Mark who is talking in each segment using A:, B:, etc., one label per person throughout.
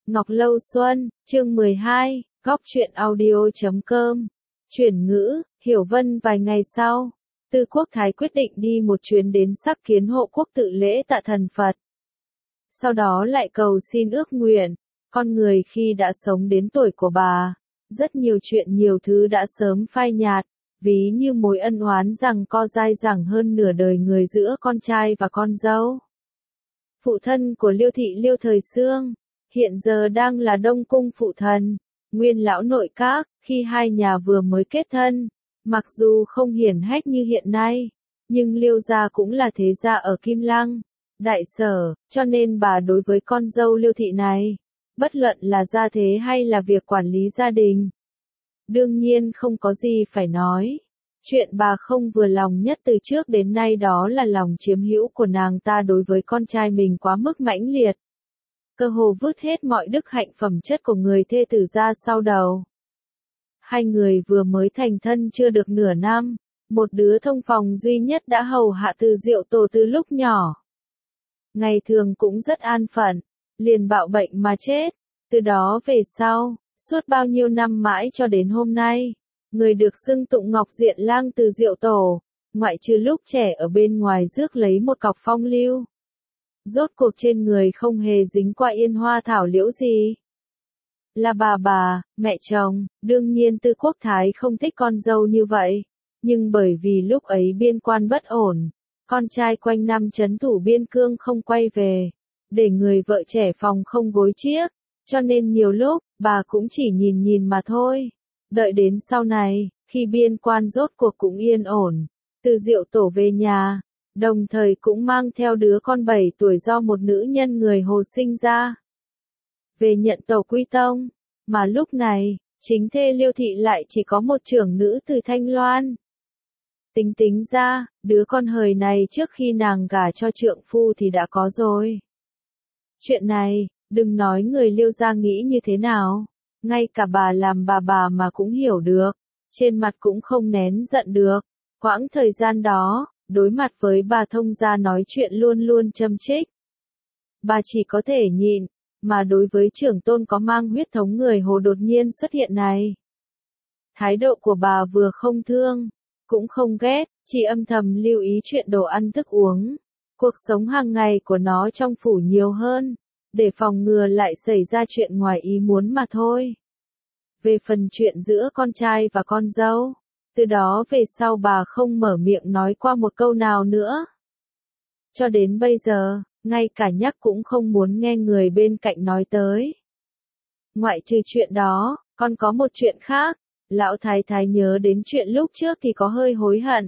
A: Ngọc Lâu Xuân, chương 12, góc truyện audio.com. Chuyển ngữ, Hiểu Vân vài ngày sau, Tư Quốc Thái quyết định đi một chuyến đến sắc kiến hộ quốc tự lễ tạ thần Phật. Sau đó lại cầu xin ước nguyện, con người khi đã sống đến tuổi của bà, rất nhiều chuyện nhiều thứ đã sớm phai nhạt, ví như mối ân oán rằng co dai dẳng hơn nửa đời người giữa con trai và con dâu. Phụ thân của Liêu thị Liêu thời xương, hiện giờ đang là Đông Cung phụ thần, nguyên lão nội các, khi hai nhà vừa mới kết thân, mặc dù không hiển hách như hiện nay, nhưng Liêu gia cũng là thế gia ở Kim Lăng, Đại Sở, cho nên bà đối với con dâu Liêu thị này, bất luận là gia thế hay là việc quản lý gia đình, đương nhiên không có gì phải nói. Chuyện bà không vừa lòng nhất từ trước đến nay đó là lòng chiếm hữu của nàng ta đối với con trai mình quá mức mãnh liệt. Cơ hồ vứt hết mọi đức hạnh phẩm chất của người thê tử ra sau đầu. Hai người vừa mới thành thân chưa được nửa năm, một đứa thông phòng duy nhất đã hầu hạ Từ Diệu Tổ từ lúc nhỏ. Ngày thường cũng rất an phận, liền bạo bệnh mà chết, từ đó về sau, suốt bao nhiêu năm mãi cho đến hôm nay. Người được xưng tụng Ngọc Diện Lang Từ Diệu Tổ, ngoại trừ lúc trẻ ở bên ngoài rước lấy một cọc phong lưu. Rốt cuộc trên người không hề dính qua yên hoa thảo liễu gì. Là bà, mẹ chồng, đương nhiên Tư Quốc Thái không thích con dâu như vậy. Nhưng bởi vì lúc ấy biên quan bất ổn, con trai quanh năm trấn thủ biên cương không quay về, để người vợ trẻ phòng không gối chiếc, cho nên nhiều lúc, bà cũng chỉ nhìn mà thôi. Đợi đến sau này, khi biên quan rốt cuộc cũng yên ổn, Từ Diệu Tổ về nhà, đồng thời cũng mang theo đứa con 7 tuổi do một nữ nhân người Hồ sinh ra. Về nhận tàu quy tông, mà lúc này, chính thê Liêu thị lại chỉ có một trưởng nữ từ Thanh Loan. Tính ra, đứa con hời này trước khi nàng gả cho trượng phu thì đã có rồi. Chuyện này, đừng nói người Liêu gia nghĩ như thế nào. Ngay cả bà làm bà mà cũng hiểu được, trên mặt cũng không nén giận được. Quãng thời gian đó, đối mặt với bà thông gia nói chuyện luôn luôn châm chích. Bà chỉ có thể nhịn, mà đối với trưởng tôn có mang huyết thống người Hồ đột nhiên xuất hiện này. Thái độ của bà vừa không thương, cũng không ghét, chỉ âm thầm lưu ý chuyện đồ ăn thức uống. Cuộc sống hàng ngày của nó trong phủ nhiều hơn, để phòng ngừa lại xảy ra chuyện ngoài ý muốn mà thôi. Về phần chuyện giữa con trai và con dâu, từ đó về sau bà không mở miệng nói qua một câu nào nữa. Cho đến bây giờ, ngay cả nhắc cũng không muốn nghe người bên cạnh nói tới. Ngoại trừ chuyện đó, còn có một chuyện khác, lão thái thái nhớ đến chuyện lúc trước thì có hơi hối hận.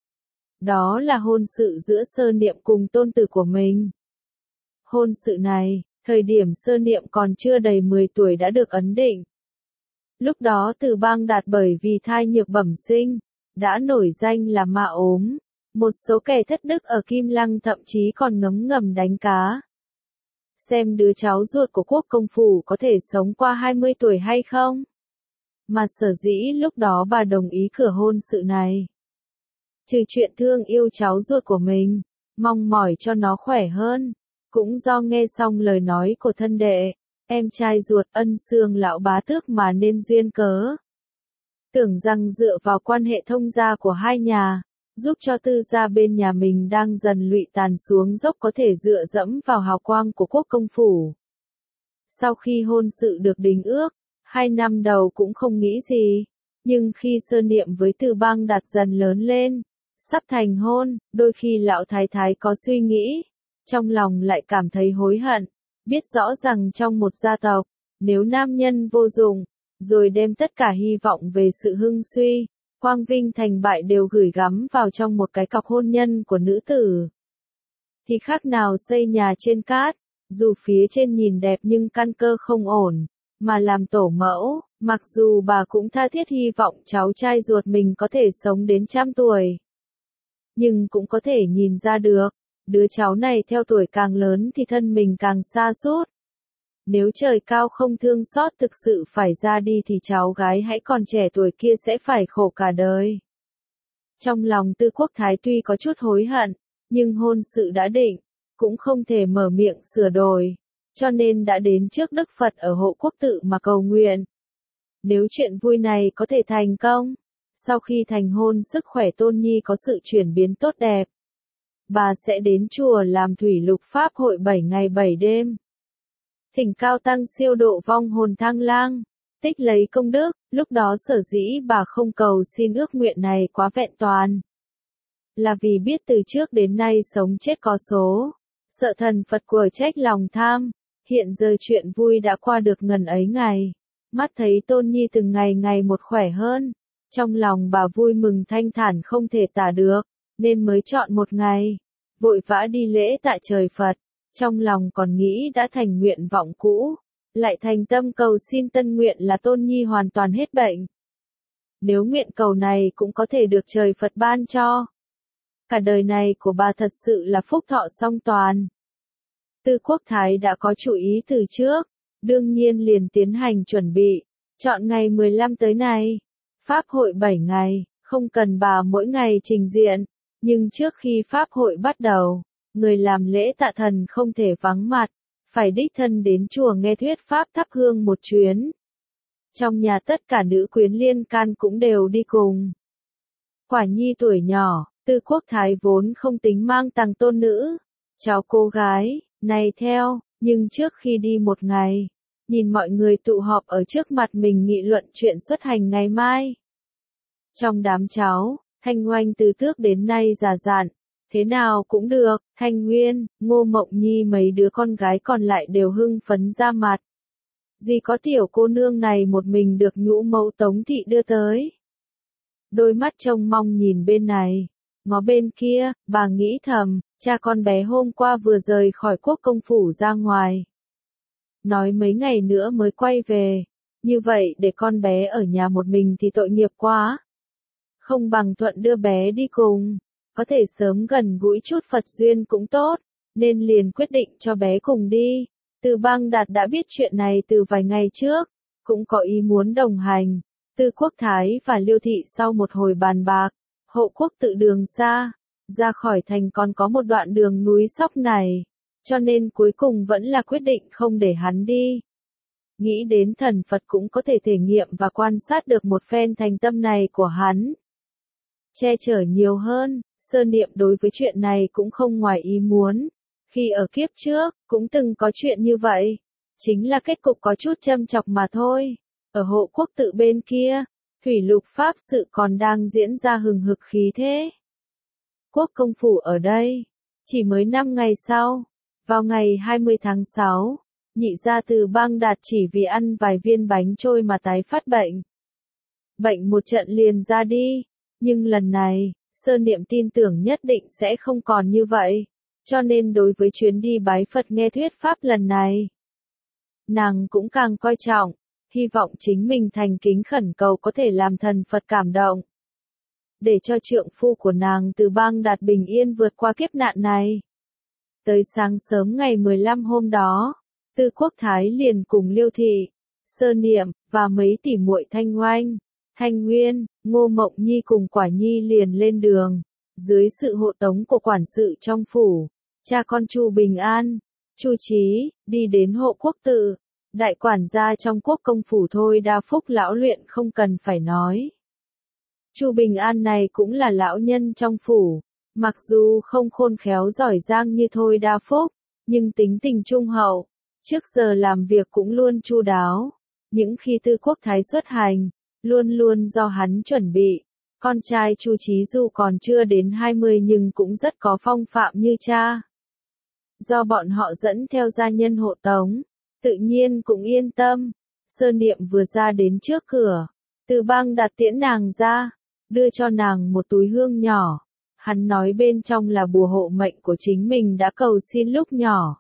A: Đó là hôn sự giữa Sơ Niệm cùng tôn tử của mình. Hôn sự này, thời điểm Sơ Niệm còn chưa đầy 10 tuổi đã được ấn định. Lúc đó Từ Bang Đạt bởi vì thai nhược bẩm sinh, đã nổi danh là ma ốm. Một số kẻ thất đức ở Kim Lăng thậm chí còn ngấm ngầm đánh cá. Xem đứa cháu ruột của quốc công phủ có thể sống qua 20 tuổi hay không? Mà sở dĩ lúc đó bà đồng ý cửa hôn sự này. Trừ chuyện thương yêu cháu ruột của mình, mong mỏi cho nó khỏe hơn. Cũng do nghe xong lời nói của thân đệ, em trai ruột Ân Xương lão bá tước mà nên duyên cớ. Tưởng rằng dựa vào quan hệ thông gia của hai nhà, giúp cho Tư gia bên nhà mình đang dần lụy tàn xuống dốc có thể dựa dẫm vào hào quang của quốc công phủ. Sau khi hôn sự được đính ước, 2 năm đầu cũng không nghĩ gì, nhưng khi Sơ Niệm với Từ Bang Đạt dần lớn lên, sắp thành hôn, đôi khi lão thái thái có suy nghĩ, trong lòng lại cảm thấy hối hận, biết rõ rằng trong một gia tộc, nếu nam nhân vô dụng, rồi đem tất cả hy vọng về sự hưng suy, quang vinh thành bại đều gửi gắm vào trong một cái cọc hôn nhân của nữ tử. Thì khác nào xây nhà trên cát, dù phía trên nhìn đẹp nhưng căn cơ không ổn, mà làm tổ mẫu, mặc dù bà cũng tha thiết hy vọng cháu trai ruột mình có thể sống đến 100 tuổi. Nhưng cũng có thể nhìn ra được, đứa cháu này theo tuổi càng lớn thì thân mình càng sa sút. Nếu trời cao không thương xót thực sự phải ra đi thì cháu gái hãy còn trẻ tuổi kia sẽ phải khổ cả đời. Trong lòng Tư Quốc Thái tuy có chút hối hận, nhưng hôn sự đã định, cũng không thể mở miệng sửa đổi. cho nên đã đến trước Đức Phật ở Hộ Quốc Tự mà cầu nguyện. Nếu chuyện vui này có thể thành công, sau khi thành hôn sức khỏe Tôn Nhi có sự chuyển biến tốt đẹp, bà sẽ đến chùa làm thủy lục pháp hội 7 ngày 7 đêm. Thỉnh cao tăng siêu độ vong hồn thang lang, tích lấy công đức, lúc đó sở dĩ bà không cầu xin ước nguyện này quá vẹn toàn. Là vì biết từ trước đến nay sống chết có số, sợ thần Phật của trách lòng tham, hiện giờ chuyện vui đã qua được ngần ấy ngày. Mắt thấy Tôn Nhi từng ngày ngày một khỏe hơn, trong lòng bà vui mừng thanh thản không thể tả được, nên mới chọn một ngày, vội vã đi lễ tại trời Phật, trong lòng còn nghĩ đã thành nguyện vọng cũ, lại thành tâm cầu xin tân nguyện là Tôn Nhi hoàn toàn hết bệnh. Nếu nguyện cầu này cũng có thể được trời Phật ban cho, cả đời này của bà thật sự là phúc thọ song toàn. Tư Quốc Thái đã có chủ ý từ trước, đương nhiên liền tiến hành chuẩn bị, chọn ngày 15 tới này, pháp hội 7 ngày, không cần bà mỗi ngày trình diện, nhưng trước khi pháp hội bắt đầu, người làm lễ tạ thần không thể vắng mặt, phải đích thân đến chùa nghe thuyết pháp thắp hương một chuyến. Trong nhà tất cả nữ quyến liên can cũng đều đi cùng. Quả Nhi tuổi nhỏ, Tư Quốc Thái vốn không tính mang tàng tôn nữ, cháu cô gái, này theo, nhưng trước khi đi một ngày, nhìn mọi người tụ họp ở trước mặt mình nghị luận chuyện xuất hành ngày mai. Trong đám cháu, Thanh Oanh từ trước đến nay già dặn, thế nào cũng được, Thanh Nguyên, Ngô Mộng Nhi mấy đứa con gái còn lại đều hưng phấn ra mặt. Duy có tiểu cô nương này một mình được nhũ mẫu Tống Thị đưa tới. Đôi mắt trông mong nhìn bên này, ngó bên kia, bà nghĩ thầm, cha con bé hôm qua vừa rời khỏi Quốc công phủ ra ngoài. Nói mấy ngày nữa mới quay về, như vậy để con bé ở nhà một mình thì tội nghiệp quá. Không bằng thuận đưa bé đi cùng, có thể sớm gần gũi chút Phật duyên cũng tốt, nên liền quyết định cho bé cùng đi. Từ Bang Đạt đã biết chuyện này từ vài ngày trước, cũng có ý muốn đồng hành. Tư Quốc Thái và Liêu Thị sau một hồi bàn bạc, Hộ Quốc Tự đường xa, ra khỏi thành còn có một đoạn đường núi sóc này, cho nên cuối cùng vẫn là quyết định không để hắn đi. Nghĩ đến thần Phật cũng có thể thể nghiệm và quan sát được một phen thành tâm này của hắn. Che chở nhiều hơn, Sơ Niệm đối với chuyện này cũng không ngoài ý muốn. Khi ở kiếp trước, cũng từng có chuyện như vậy. Chính là kết cục có chút châm chọc mà thôi. Ở Hộ Quốc Tự bên kia, thủy lục pháp sự còn đang diễn ra hừng hực khí thế. Quốc công phủ ở đây, chỉ mới 5 ngày sau, vào ngày 20 tháng 6, nhị gia Từ Bang Đạt chỉ vì ăn vài viên bánh trôi mà tái phát bệnh. Bệnh một trận liền ra đi, nhưng lần này, Sơ Niệm tin tưởng nhất định sẽ không còn như vậy, cho nên đối với chuyến đi bái Phật nghe thuyết pháp lần này, nàng cũng càng coi trọng, hy vọng chính mình thành kính khẩn cầu có thể làm thần Phật cảm động. Để cho trượng phu của nàng Từ Bang Đạt bình yên vượt qua kiếp nạn này. Tới sáng sớm ngày 15 hôm đó, Tư Quốc Thái liền cùng Liêu Thị, Sơ Niệm, và mấy tỷ muội Thanh Oanh, Thanh Nguyên, Ngô Mộng Nhi cùng Quả Nhi liền lên đường, dưới sự hộ tống của quản sự trong phủ, cha con Chu Bình An, Chu Chí, đi đến Hộ Quốc Tự. Đại quản gia trong Quốc công phủ thôi Đa Phúc lão luyện không cần phải nói. Chu Bình An này cũng là lão nhân trong phủ, mặc dù không khôn khéo giỏi giang như thôi Đa Phúc, nhưng tính tình trung hậu, trước giờ làm việc cũng luôn chu đáo. Những khi Tư Quốc Thái xuất hành, luôn luôn do hắn chuẩn bị. Con trai Chu Chí dù còn chưa đến 20 nhưng cũng rất có phong phạm như cha. Do bọn họ dẫn theo gia nhân hộ tống, tự nhiên cũng yên tâm. Sơ Niệm vừa ra đến trước cửa, Từ Bang Đạt tiễn nàng ra, đưa cho nàng một túi hương nhỏ. Hắn nói bên trong là bùa hộ mệnh của chính mình đã cầu xin lúc nhỏ.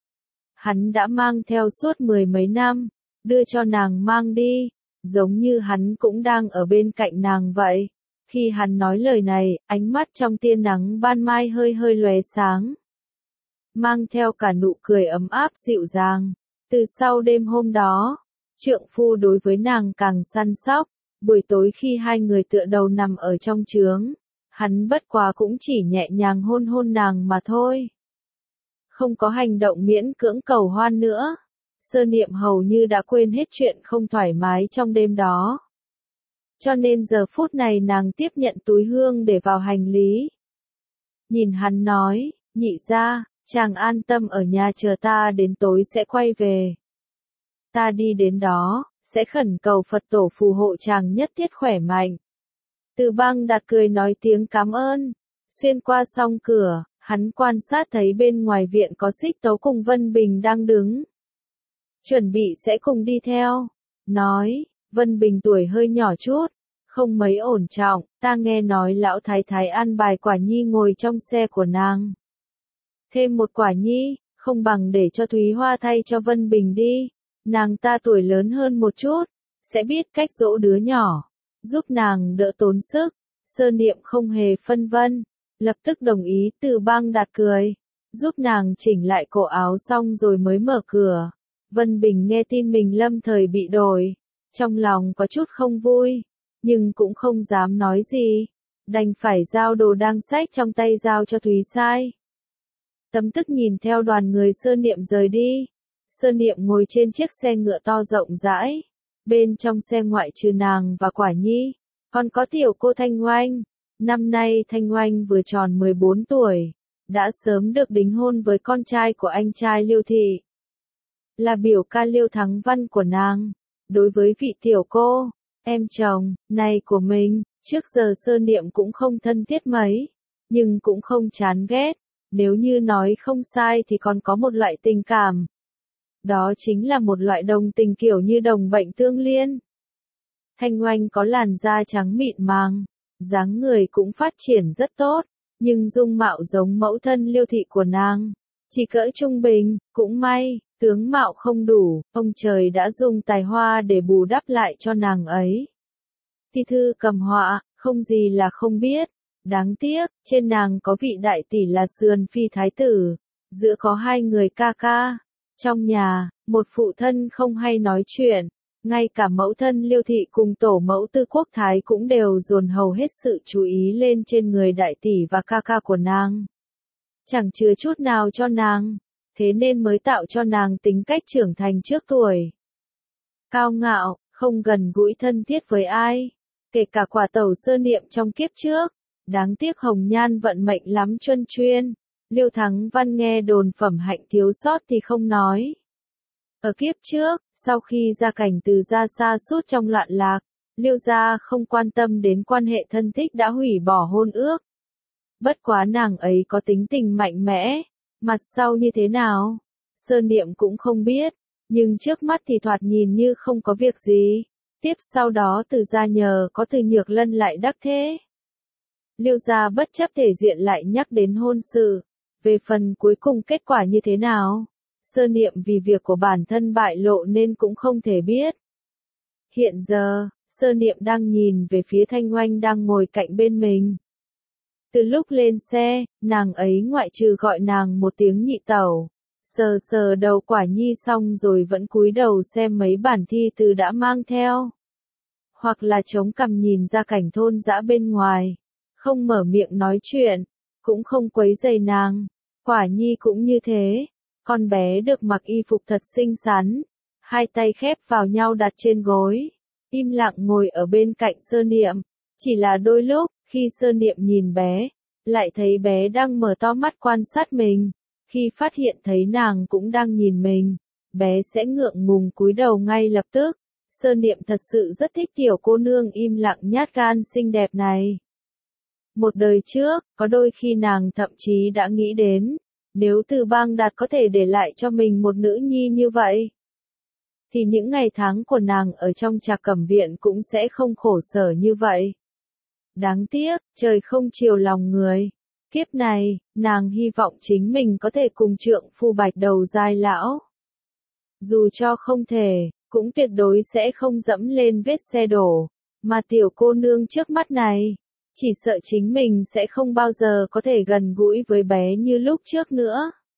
A: Hắn đã mang theo suốt 10 mấy năm, đưa cho nàng mang đi, giống như hắn cũng đang ở bên cạnh nàng vậy. Khi hắn nói lời này, ánh mắt trong tia nắng ban mai hơi hơi lóe sáng, mang theo cả nụ cười ấm áp dịu dàng. Từ sau đêm hôm đó, trượng phu đối với nàng càng săn sóc. Buổi tối khi hai người tựa đầu nằm ở trong trướng, hắn bất quá cũng chỉ nhẹ nhàng hôn hôn nàng mà thôi. Không có hành động miễn cưỡng cầu hoan nữa. Sơ Niệm hầu như đã quên hết chuyện không thoải mái trong đêm đó. Cho nên giờ phút này nàng tiếp nhận túi hương để vào hành lý. Nhìn hắn nói, nhị gia, chàng an tâm ở nhà chờ ta đến tối sẽ quay về. Ta đi đến đó, sẽ khẩn cầu Phật tổ phù hộ chàng nhất thiết khỏe mạnh. Từ Bang Đạt cười nói tiếng cảm ơn. Xuyên qua song cửa, hắn quan sát thấy bên ngoài viện có Xích Tấu cùng Vân Bình đang đứng. Chuẩn bị sẽ cùng đi theo. Nói, Vân Bình tuổi hơi nhỏ chút, không mấy ổn trọng, ta nghe nói lão thái thái an bài Quả Nhi ngồi trong xe của nàng. Thêm một Quả Nhi, không bằng để cho Thúy Hoa thay cho Vân Bình đi. Nàng ta tuổi lớn hơn một chút, sẽ biết cách dỗ đứa nhỏ, giúp nàng đỡ tốn sức. Sơ Niệm không hề phân vân, lập tức đồng ý. Từ Bang Đạt cười, giúp nàng chỉnh lại cổ áo xong rồi mới mở cửa. Vân Bình nghe tin mình lâm thời bị đổi, trong lòng có chút không vui, nhưng cũng không dám nói gì, đành phải giao đồ đang xách trong tay giao cho Thúy Sai. Tấm tức nhìn theo đoàn người Sơ Niệm rời đi. Sơ Niệm ngồi trên chiếc xe ngựa to rộng rãi, bên trong xe ngoại trừ nàng và Quả Nhi, còn có tiểu cô Thanh Oanh. Năm nay Thanh Oanh vừa tròn 14 tuổi, đã sớm được đính hôn với con trai của anh trai Liêu Thị, là biểu ca Liêu Thắng Văn của nàng. Đối với vị tiểu cô, em chồng, này của mình, trước giờ Sơ Niệm cũng không thân thiết mấy, nhưng cũng không chán ghét, nếu như nói không sai thì còn có một loại tình cảm. Đó chính là một loại đồng tình kiểu như đồng bệnh tương liên. Thanh Oanh có làn da trắng mịn màng, dáng người cũng phát triển rất tốt, nhưng dung mạo giống mẫu thân Liêu Thị của nàng, chỉ cỡ trung bình. Cũng may, tướng mạo không đủ, ông trời đã dùng tài hoa để bù đắp lại cho nàng ấy. Thi thư cầm họa, không gì là không biết. Đáng tiếc, trên nàng có vị đại tỷ là Sườn Phi Thái Tử, giữa có hai người ca ca. Trong nhà, một phụ thân không hay nói chuyện, ngay cả mẫu thân Liêu Thị cùng tổ mẫu Tư Quốc Thái cũng đều dồn hầu hết sự chú ý lên trên người đại tỷ và ca ca của nàng. Chẳng chừa chút nào cho nàng, thế nên mới tạo cho nàng tính cách trưởng thành trước tuổi. Cao ngạo, không gần gũi thân thiết với ai, kể cả quả tẩu Sơ Niệm trong kiếp trước. Đáng tiếc hồng nhan vận mệnh lắm truân chuyên. Liêu Thắng Văn nghe đồn phẩm hạnh thiếu sót thì không nói. Ở kiếp trước, sau khi gia cảnh Từ gia sa sút trong loạn lạc, Liêu gia không quan tâm đến quan hệ thân thích đã hủy bỏ hôn ước. Bất quá nàng ấy có tính tình mạnh mẽ, mặt sau như thế nào, Sơ Niệm cũng không biết, nhưng trước mắt thì thoạt nhìn như không có việc gì. Tiếp sau đó Từ gia nhờ có Từ Nhược Lân lại đắc thế. Liêu gia bất chấp thể diện lại nhắc đến hôn sự. Về phần cuối cùng kết quả như thế nào, Sơ Niệm vì việc của bản thân bại lộ nên cũng không thể biết. Hiện giờ, Sơ Niệm đang nhìn về phía Thanh Oanh đang ngồi cạnh bên mình. Từ lúc lên xe, nàng ấy ngoại trừ gọi nàng một tiếng nhị tẩu, sờ sờ đầu Quả Nhi xong rồi vẫn cúi đầu xem mấy bản thi từ đã mang theo. Hoặc là chống cằm nhìn ra cảnh thôn dã bên ngoài, không mở miệng nói chuyện, cũng không quấy rầy nàng. Quả Nhi cũng như thế, con bé được mặc y phục thật xinh xắn, hai tay khép vào nhau đặt trên gối, im lặng ngồi ở bên cạnh Sơ Niệm. Chỉ là đôi lúc, khi Sơ Niệm nhìn bé, lại thấy bé đang mở to mắt quan sát mình, khi phát hiện thấy nàng cũng đang nhìn mình, bé sẽ ngượng ngùng cúi đầu ngay lập tức. Sơ Niệm thật sự rất thích tiểu cô nương im lặng nhát gan xinh đẹp này. Một đời trước, có đôi khi nàng thậm chí đã nghĩ đến, nếu Từ Bang Đạt có thể để lại cho mình một nữ nhi như vậy, thì những ngày tháng của nàng ở trong Trạc Cẩm Viện cũng sẽ không khổ sở như vậy. Đáng tiếc, trời không chiều lòng người. Kiếp này, nàng hy vọng chính mình có thể cùng trượng phu Bạch Đầu Giai lão. Dù cho không thể, cũng tuyệt đối sẽ không dẫm lên vết xe đổ, mà tiểu cô nương trước mắt này, chỉ sợ chính mình sẽ không bao giờ có thể gần gũi với bé như lúc trước nữa.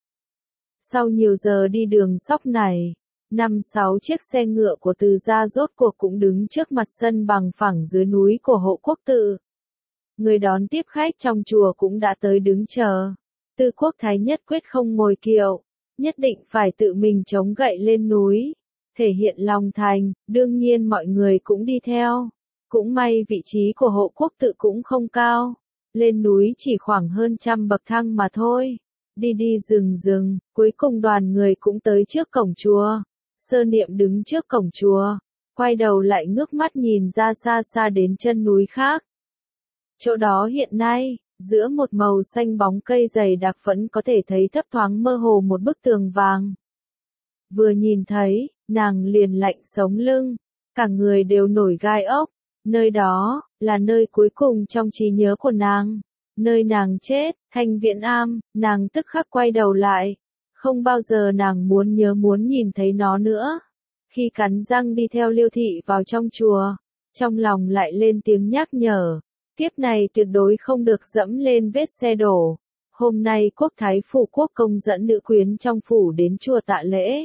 A: Sau nhiều giờ đi đường sóc này, 5-6 chiếc xe ngựa của Từ gia rốt cuộc cũng đứng trước mặt sân bằng phẳng dưới núi của Hộ Quốc Tự. Người đón tiếp khách trong chùa cũng đã tới đứng chờ. Tư Quốc Thái nhất quyết không ngồi kiệu, nhất định phải tự mình chống gậy lên núi, thể hiện lòng thành, đương nhiên mọi người cũng đi theo. Cũng may vị trí của hộ quốc tự cũng không cao, lên núi chỉ khoảng hơn 100 bậc thang mà thôi. Đi đi rừng rừng, cuối cùng đoàn người cũng tới trước cổng chùa. Sơ Niệm đứng trước cổng chùa, quay đầu lại ngước mắt nhìn ra xa xa đến chân núi khác. Chỗ đó hiện nay, giữa một màu xanh bóng cây dày đặc vẫn có thể thấy thấp thoáng mơ hồ một bức tường vàng. Vừa nhìn thấy, nàng liền lạnh sống lưng, cả người đều nổi gai ốc. Nơi đó, là nơi cuối cùng trong trí nhớ của nàng. Nơi nàng chết, Thanh Viễn Am, nàng tức khắc quay đầu lại. Không bao giờ nàng muốn nhìn thấy nó nữa. Khi cắn răng đi theo Liêu Thị vào trong chùa, trong lòng lại lên tiếng nhắc nhở. Kiếp này tuyệt đối không được dẫm lên vết xe đổ. Hôm nay quốc thái phủ quốc công dẫn nữ quyến trong phủ đến chùa tạ lễ.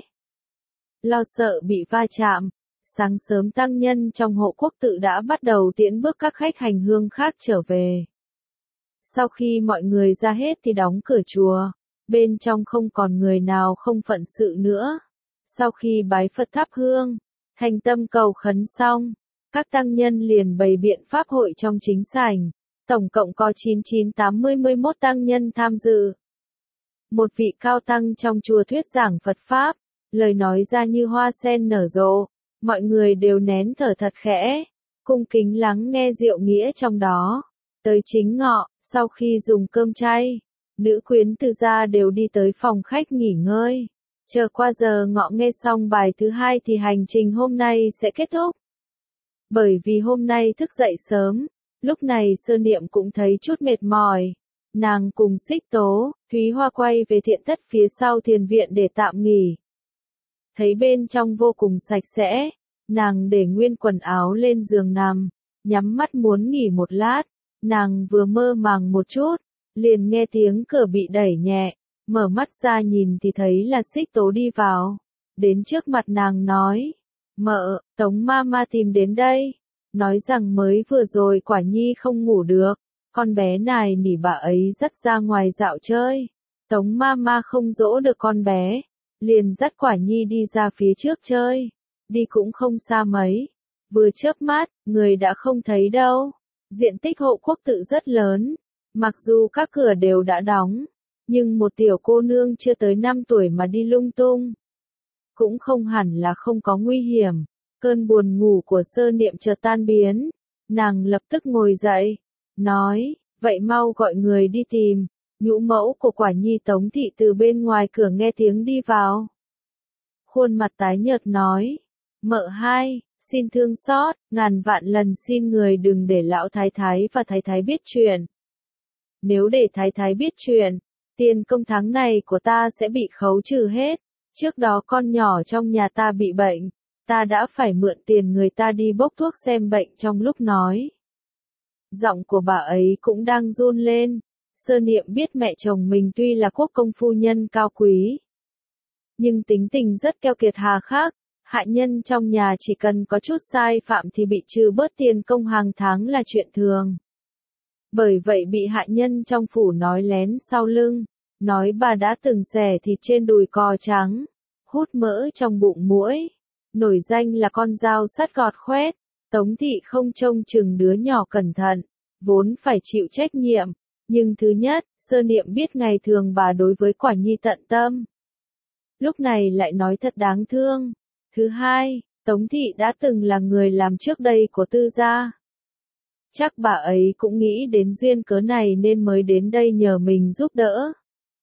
A: Lo sợ bị va chạm, sáng sớm tăng nhân trong hộ quốc tự đã bắt đầu tiễn bước các khách hành hương khác trở về. Sau khi mọi người ra hết thì đóng cửa chùa, bên trong không còn người nào không phận sự nữa. Sau khi bái Phật thắp hương, thành tâm cầu khấn xong, các tăng nhân liền bày biện pháp hội trong chính sảnh. Tổng cộng có 9981 tăng nhân tham dự. Một vị cao tăng trong chùa thuyết giảng Phật Pháp, lời nói ra như hoa sen nở rộ, mọi người đều nén thở thật khẽ, cung kính lắng nghe diệu nghĩa trong đó. Tới chính ngọ, sau khi dùng cơm chay, nữ quyến từ gia đều đi tới phòng khách nghỉ ngơi. Chờ qua giờ ngọ nghe xong bài thứ hai thì hành trình hôm nay sẽ kết thúc. Bởi vì hôm nay thức dậy sớm, lúc này Sơ Niệm cũng thấy chút mệt mỏi. Nàng cùng Xích Tố, Thúy Hoa quay về thiện thất phía sau thiền viện để tạm nghỉ. Thấy bên trong vô cùng sạch sẽ, nàng để nguyên quần áo lên giường nằm, nhắm mắt muốn nghỉ một lát. Nàng vừa mơ màng một chút, liền nghe tiếng cửa bị đẩy nhẹ, mở mắt ra nhìn thì thấy là Xích Tố đi vào. Đến trước mặt nàng nói, mợ, Tống Mama tìm đến đây, nói rằng mới vừa rồi Quả Nhi không ngủ được, con bé này nỉ bà ấy dắt ra ngoài dạo chơi. Tống Mama không dỗ được con bé, liền dắt Quả Nhi đi ra phía trước chơi, đi cũng không xa mấy, vừa chớp mắt, người đã không thấy đâu. Diện tích hộ quốc tự rất lớn, mặc dù các cửa đều đã đóng, nhưng một tiểu cô nương chưa tới 5 tuổi mà đi lung tung, cũng không hẳn là không có nguy hiểm. Cơn buồn ngủ của Sơ Niệm chợt tan biến, nàng lập tức ngồi dậy, nói, vậy mau gọi người đi tìm. Nhũ mẫu của Quả Nhi Tống thị từ bên ngoài cửa nghe tiếng đi vào. Khuôn mặt tái nhợt nói, mợ hai, xin thương xót, ngàn vạn lần xin người đừng để lão thái thái và thái thái biết chuyện. Nếu để thái thái biết chuyện, tiền công tháng này của ta sẽ bị khấu trừ hết. Trước đó con nhỏ trong nhà ta bị bệnh, ta đã phải mượn tiền người ta đi bốc thuốc xem bệnh trong lúc nói. Giọng của bà ấy cũng đang run lên. Sơ Niệm biết mẹ chồng mình tuy là quốc công phu nhân cao quý, nhưng tính tình rất keo kiệt hà khắc. Hạ nhân trong nhà chỉ cần có chút sai phạm thì bị trừ bớt tiền công hàng tháng là chuyện thường. Bởi vậy bị hạ nhân trong phủ nói lén sau lưng, nói bà đã từng xẻ thịt trên đùi cò trắng, hút mỡ trong bụng muỗi, nổi danh là con dao sắt gọt khoét. Tống thị không trông chừng đứa nhỏ cẩn thận, vốn phải chịu trách nhiệm, nhưng thứ nhất, Sơ Niệm biết ngày thường bà đối với Quả Nhi tận tâm, lúc này lại nói thật đáng thương. Thứ hai, Tống thị đã từng là người làm trước đây của Tư gia. Chắc bà ấy cũng nghĩ đến duyên cớ này nên mới đến đây nhờ mình giúp đỡ.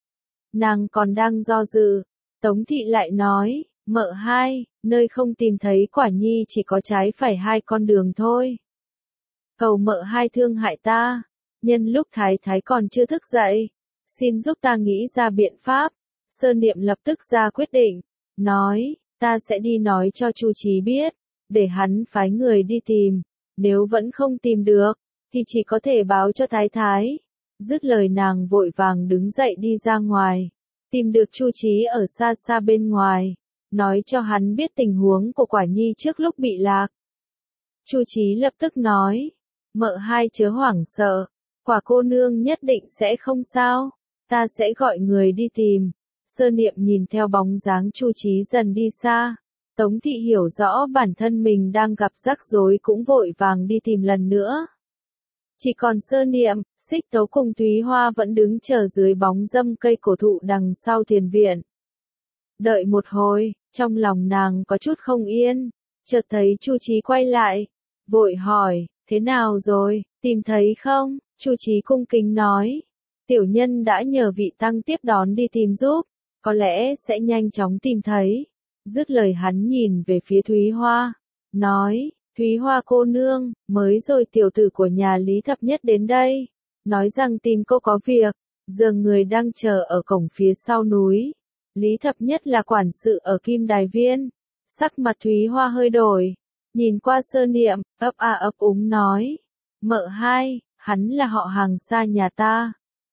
A: Nàng còn đang do dự, Tống thị lại nói, mợ hai, nơi không tìm thấy Quả Nhi chỉ có trái phải hai con đường thôi. Cầu mợ hai thương hại ta, nhân lúc thái thái còn chưa thức dậy, xin giúp ta nghĩ ra biện pháp. Sơ Niệm lập tức ra quyết định, nói, ta sẽ đi nói cho Chu Chí biết, để hắn phái người đi tìm, nếu vẫn không tìm được, thì chỉ có thể báo cho thái thái. Dứt lời nàng vội vàng đứng dậy đi ra ngoài, tìm được Chu Chí ở xa xa bên ngoài, nói cho hắn biết tình huống của Quả Nhi trước lúc bị lạc. Chu Chí lập tức nói, mợ hai chớ hoảng sợ, Quả cô nương nhất định sẽ không sao. ta sẽ gọi người đi tìm. Sơ Niệm nhìn theo bóng dáng Chu Chí dần đi xa. Tống Thị hiểu rõ bản thân mình đang gặp rắc rối cũng vội vàng đi tìm lần nữa. Chỉ còn Sơ Niệm, Xích Tố cùng Thúy Hoa vẫn đứng chờ dưới bóng râm cây cổ thụ đằng sau thiền viện. Đợi một hồi, trong lòng nàng có chút không yên, chợt thấy Chu Chí quay lại, vội hỏi, thế nào rồi, tìm thấy không? Chu Chí cung kính nói, tiểu nhân đã nhờ vị tăng tiếp đón đi tìm giúp, có lẽ sẽ nhanh chóng tìm thấy. Dứt lời hắn nhìn về phía Thúy Hoa, nói, Thúy Hoa cô nương, mới rồi tiểu tử của nhà Lý Thập Nhất đến đây, nói rằng tìm cô có việc, giờ người đang chờ ở cổng phía sau núi. Lý Thập Nhất là quản sự ở Kim Đài Viên. Sắc mặt Thúy Hoa hơi đổi, nhìn qua Sơ Niệm, ấp a ấp úng nói, mợ hai, hắn là họ hàng xa nhà ta,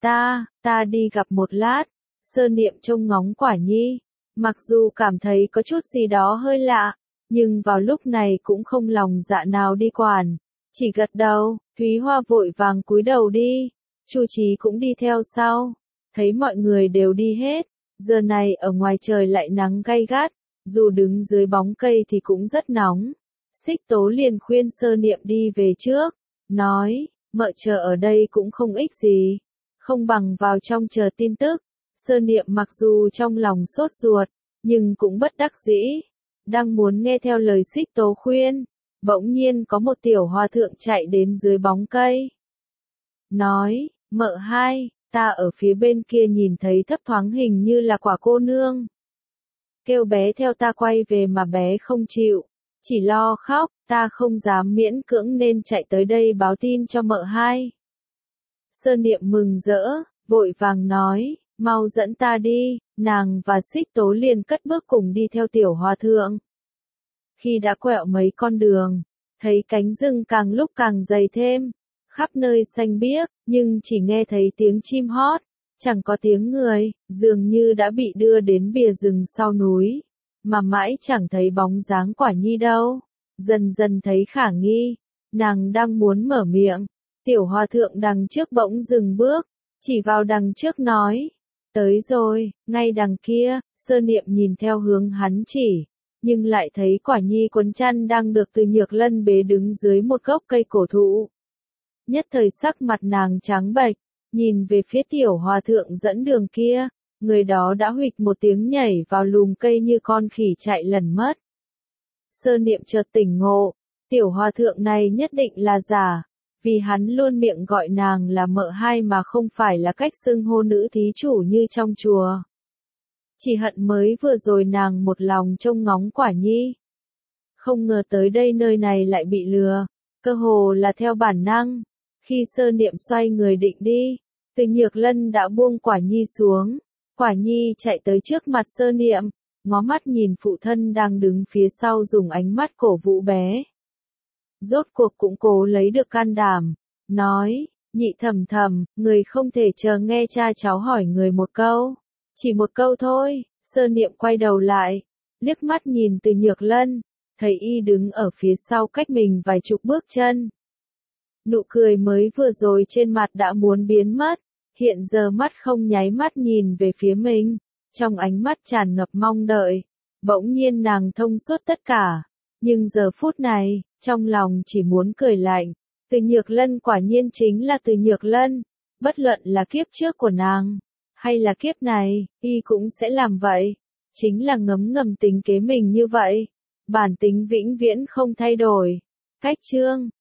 A: ta đi gặp một lát. Sơ Niệm trông ngóng Quả Nhi, mặc dù cảm thấy có chút gì đó hơi lạ, nhưng vào lúc này cũng không lòng dạ nào đi quản, chỉ gật đầu. Thúy Hoa vội vàng cúi đầu đi, Chu Chí cũng đi theo sau, thấy mọi người đều đi hết, giờ này ở ngoài trời lại nắng gay gắt, dù đứng dưới bóng cây thì cũng rất nóng. Xích Tố liền khuyên Sơ Niệm đi về trước, nói, mợ chờ ở đây cũng không ích gì, không bằng vào trong chờ tin tức. Sơ Niệm mặc dù trong lòng sốt ruột, nhưng cũng bất đắc dĩ, đang muốn nghe theo lời Xích Tố khuyên, bỗng nhiên có một tiểu hòa thượng chạy đến dưới bóng cây. Nói, mợ hai, ta ở phía bên kia nhìn thấy thấp thoáng hình như là Quả cô nương. Kêu bé theo ta quay về mà bé không chịu, chỉ lo khóc, ta không dám miễn cưỡng nên chạy tới đây báo tin cho mợ hai. Sơ Niệm mừng rỡ, vội vàng nói, mau dẫn ta đi, nàng và Xích Tố liền cất bước cùng đi theo tiểu hòa thượng. Khi đã quẹo mấy con đường, thấy cánh rừng càng lúc càng dày thêm, khắp nơi xanh biếc, nhưng chỉ nghe thấy tiếng chim hót, chẳng có tiếng người, dường như đã bị đưa đến bìa rừng sau núi, mà mãi chẳng thấy bóng dáng Quả Nhi đâu. Dần dần thấy khả nghi, nàng đang muốn mở miệng, tiểu hòa thượng đằng trước bỗng dừng bước, chỉ vào đằng trước nói, tới rồi, ngay đằng kia. Sơ Niệm nhìn theo hướng hắn chỉ, nhưng lại thấy Quả Nhi quấn chăn đang được Từ Nhược Lân bế đứng dưới một gốc cây cổ thụ. Nhất thời sắc mặt nàng trắng bệch, nhìn về phía tiểu hòa thượng dẫn đường kia, người đó đã huỵch một tiếng nhảy vào lùm cây như con khỉ chạy lần mất. Sơ Niệm chợt tỉnh ngộ, tiểu hòa thượng này nhất định là giả, vì hắn luôn miệng gọi nàng là mợ hai mà không phải là cách xưng hô nữ thí chủ như trong chùa. Chỉ hận mới vừa rồi nàng một lòng trông ngóng Quả Nhi, không ngờ tới đây nơi này lại bị lừa, cơ hồ là theo bản năng. Khi Sơ Niệm xoay người định đi, Từ Nhược Lân đã buông Quả Nhi xuống. Quả Nhi chạy tới trước mặt Sơ Niệm, ngó mắt nhìn phụ thân đang đứng phía sau dùng ánh mắt cổ vũ bé. Rốt cuộc cũng cố lấy được can đảm, nói, nhị thẩm thẩm, người không thể chờ nghe cha cháu hỏi người một câu. Chỉ một câu thôi. Sơ Niệm quay đầu lại, liếc mắt nhìn Từ Nhược Lân, thấy y đứng ở phía sau cách mình vài chục bước chân. Nụ cười mới vừa rồi trên mặt đã muốn biến mất, hiện giờ mắt không nháy mắt nhìn về phía mình, trong ánh mắt tràn ngập mong đợi. Bỗng nhiên nàng thông suốt tất cả, nhưng giờ phút này, trong lòng chỉ muốn cười lạnh. Từ Nhược Lân quả nhiên chính là Từ Nhược Lân, bất luận là kiếp trước của nàng, hay là kiếp này, y cũng sẽ làm vậy, chính là ngấm ngầm tính kế mình như vậy, bản tính vĩnh viễn không thay đổi. Cách chương